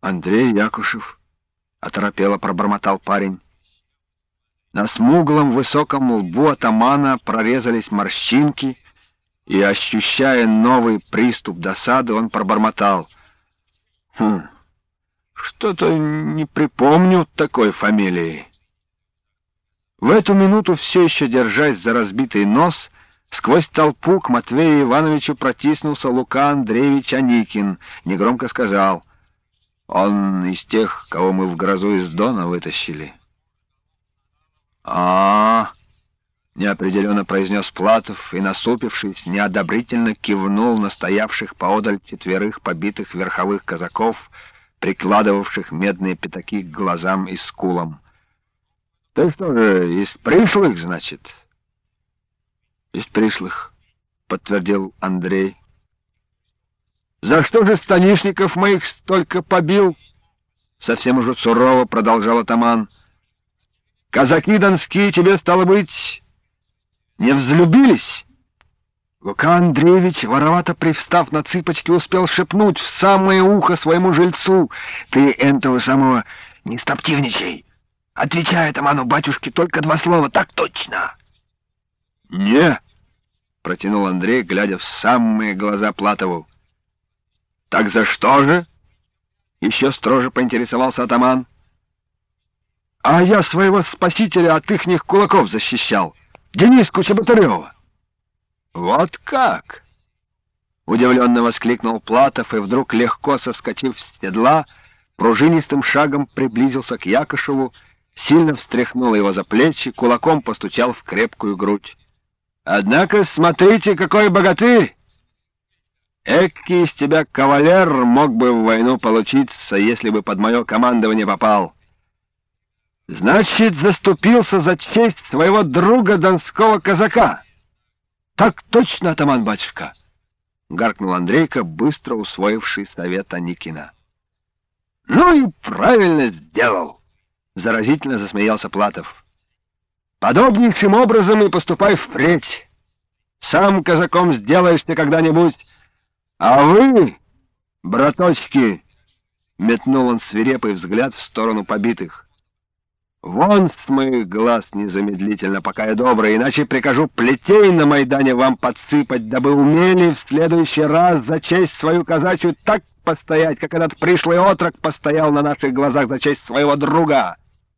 Андрей Якушев, — оторопело пробормотал парень. На смуглом высоком лбу атамана прорезались морщинки, и, ощущая новый приступ досады, он пробормотал: что-то не припомню такой фамилии». В эту минуту, все еще держась за разбитый нос, сквозь толпу к Матвею Ивановичу протиснулся Лука Андреевич Аникин, негромко сказал: «Он из тех, кого мы в грозу из Дона вытащили». Неопределенно произнес Платов и, насупившись, неодобрительно кивнул на стоявших поодаль 4 побитых верховых казаков, прикладывавших медные пятаки к глазам и скулам. «Ты что же, из пришлых, значит?» «Из пришлых», — подтвердил Андрей. «За что же станишников моих столько побил?» Совсем уже сурово продолжал атаман. «Казаки донские тебе, стало быть, не взлюбились?» Лука Андреевич, воровато привстав на цыпочки, успел шепнуть в самое ухо своему жильцу: «Ты этого самого не стоптивничай! Отвечай атаману батюшке только 2 слова, так точно!» «Не!» — протянул Андрей, глядя в самые глаза Платову. «Так за что же?» — еще строже поинтересовался атаман. «А я своего спасителя от ихних кулаков защищал, Дениску Чеботарева». «Вот как!» — удивленно воскликнул Платов и вдруг, легко соскочив с седла, пружинистым шагом приблизился к Якушеву, сильно встряхнул его за плечи, кулаком постучал в крепкую грудь. «Однако смотрите, какой богатырь! Экий из тебя кавалер мог бы в войну получиться, если бы под мое командование попал. Значит, заступился за честь своего друга донского казака». «Так точно, атаман батюшка!» — гаркнул Андрейка, быстро усвоивший совет Аникина. «Ну и правильно сделал!» — заразительно засмеялся Платов. «Подобнейшим образом и поступай впредь. Сам казаком сделаешься когда-нибудь. А вы, браточки, — метнул он свирепый взгляд в сторону побитых, — вон с моих глаз незамедлительно, пока я добрый, иначе прикажу плетей на Майдане вам подсыпать, дабы умели в следующий раз за честь свою казачью так постоять, как этот пришлый отрок постоял на наших глазах за честь своего друга».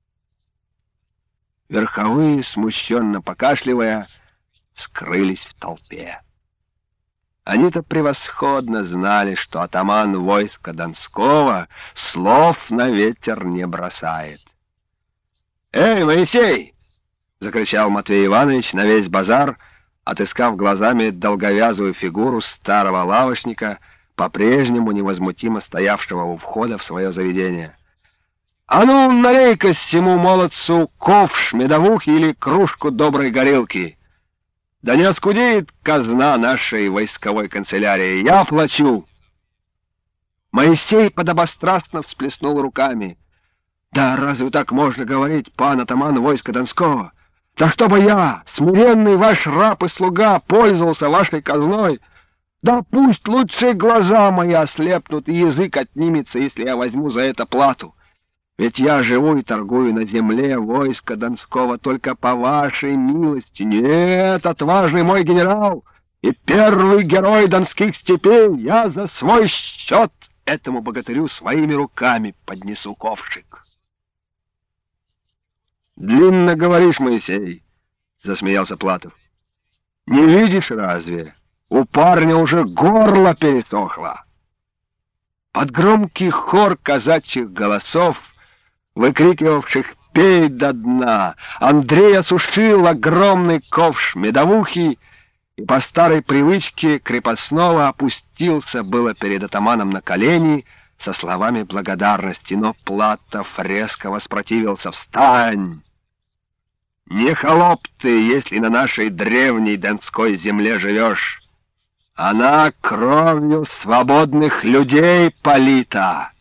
Верховые, смущенно покашливая, скрылись в толпе. Они-то превосходно знали, что атаман войска Донского слов на ветер не бросает. «Эй, Моисей!» — закричал Матвей Иванович на весь базар, отыскав глазами долговязую фигуру старого лавочника, по-прежнему невозмутимо стоявшего у входа в свое заведение. «А ну, налей-ка всему молодцу ковш медовухи или кружку доброй горилки. Да не оскудеет казна нашей войсковой канцелярии, я плачу!» Моисей подобострастно всплеснул руками. «Да разве так можно говорить, пан атаман войска Донского? Да чтобы я, смиренный ваш раб и слуга, пользовался вашей казной? Да пусть лучше глаза мои ослепнут и язык отнимется, если я возьму за это плату. Ведь я живу и торгую на земле войска Донского только по вашей милости. Нет, отважный мой генерал и первый герой донских степей, я за свой счет этому богатырю своими руками поднесу ковшик». «Длинно говоришь, Моисей», — засмеялся Платов. «Не видишь разве? У парня уже горло пересохло». Под громкий хор казачьих голосов, выкрикивавших «Пей до дна!», Андрей осушил огромный ковш медовухи и по старой привычке крепостного опустился было перед атаманом на колени со словами благодарности, но Платов резко воспротивился. «Встань! Не холоп ты, если на нашей древней донской земле живешь. Она кровью свободных людей полита!»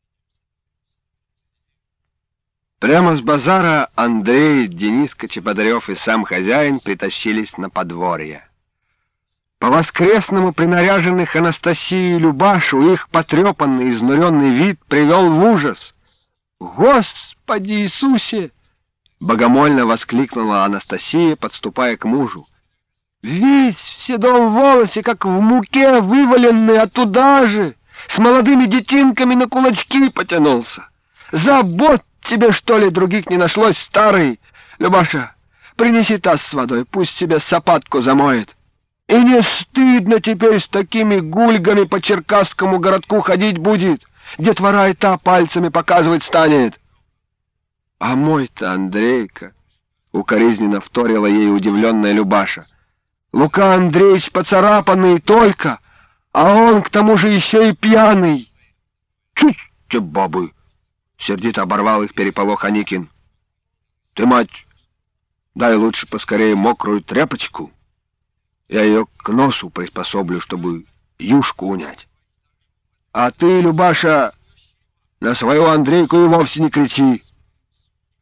Прямо с базара Андрей, Дениска Чеботарев и сам хозяин притащились на подворье. По-воскресному принаряженных Анастасию и Любашу их потрепанный, изнуренный вид привел в ужас. «Господи Иисусе!» — богомольно воскликнула Анастасия, подступая к мужу. «Весь в седом волосе, как в муке вываленный, а туда же, с молодыми детинками на кулачки потянулся. Забот тебе, что ли, других не нашлось, старый? Любаша, принеси таз с водой, пусть себе сапатку замоет. И не стыдно теперь с такими гульгами по черкасскому городку ходить будет. Детвора и та пальцами показывать станет». «А мой-то Андрейка!» — укоризненно вторила ей удивленная Любаша. «Лука Андреевич поцарапанный только, а он к тому же еще и пьяный». «Чуть те бабы!» — сердито оборвал их переполох Аникин. «Ты, мать, дай лучше поскорее мокрую тряпочку. Я ее к носу приспособлю, чтобы юшку унять. А ты, Любаша, на свою Андрейку и вовсе не кричи.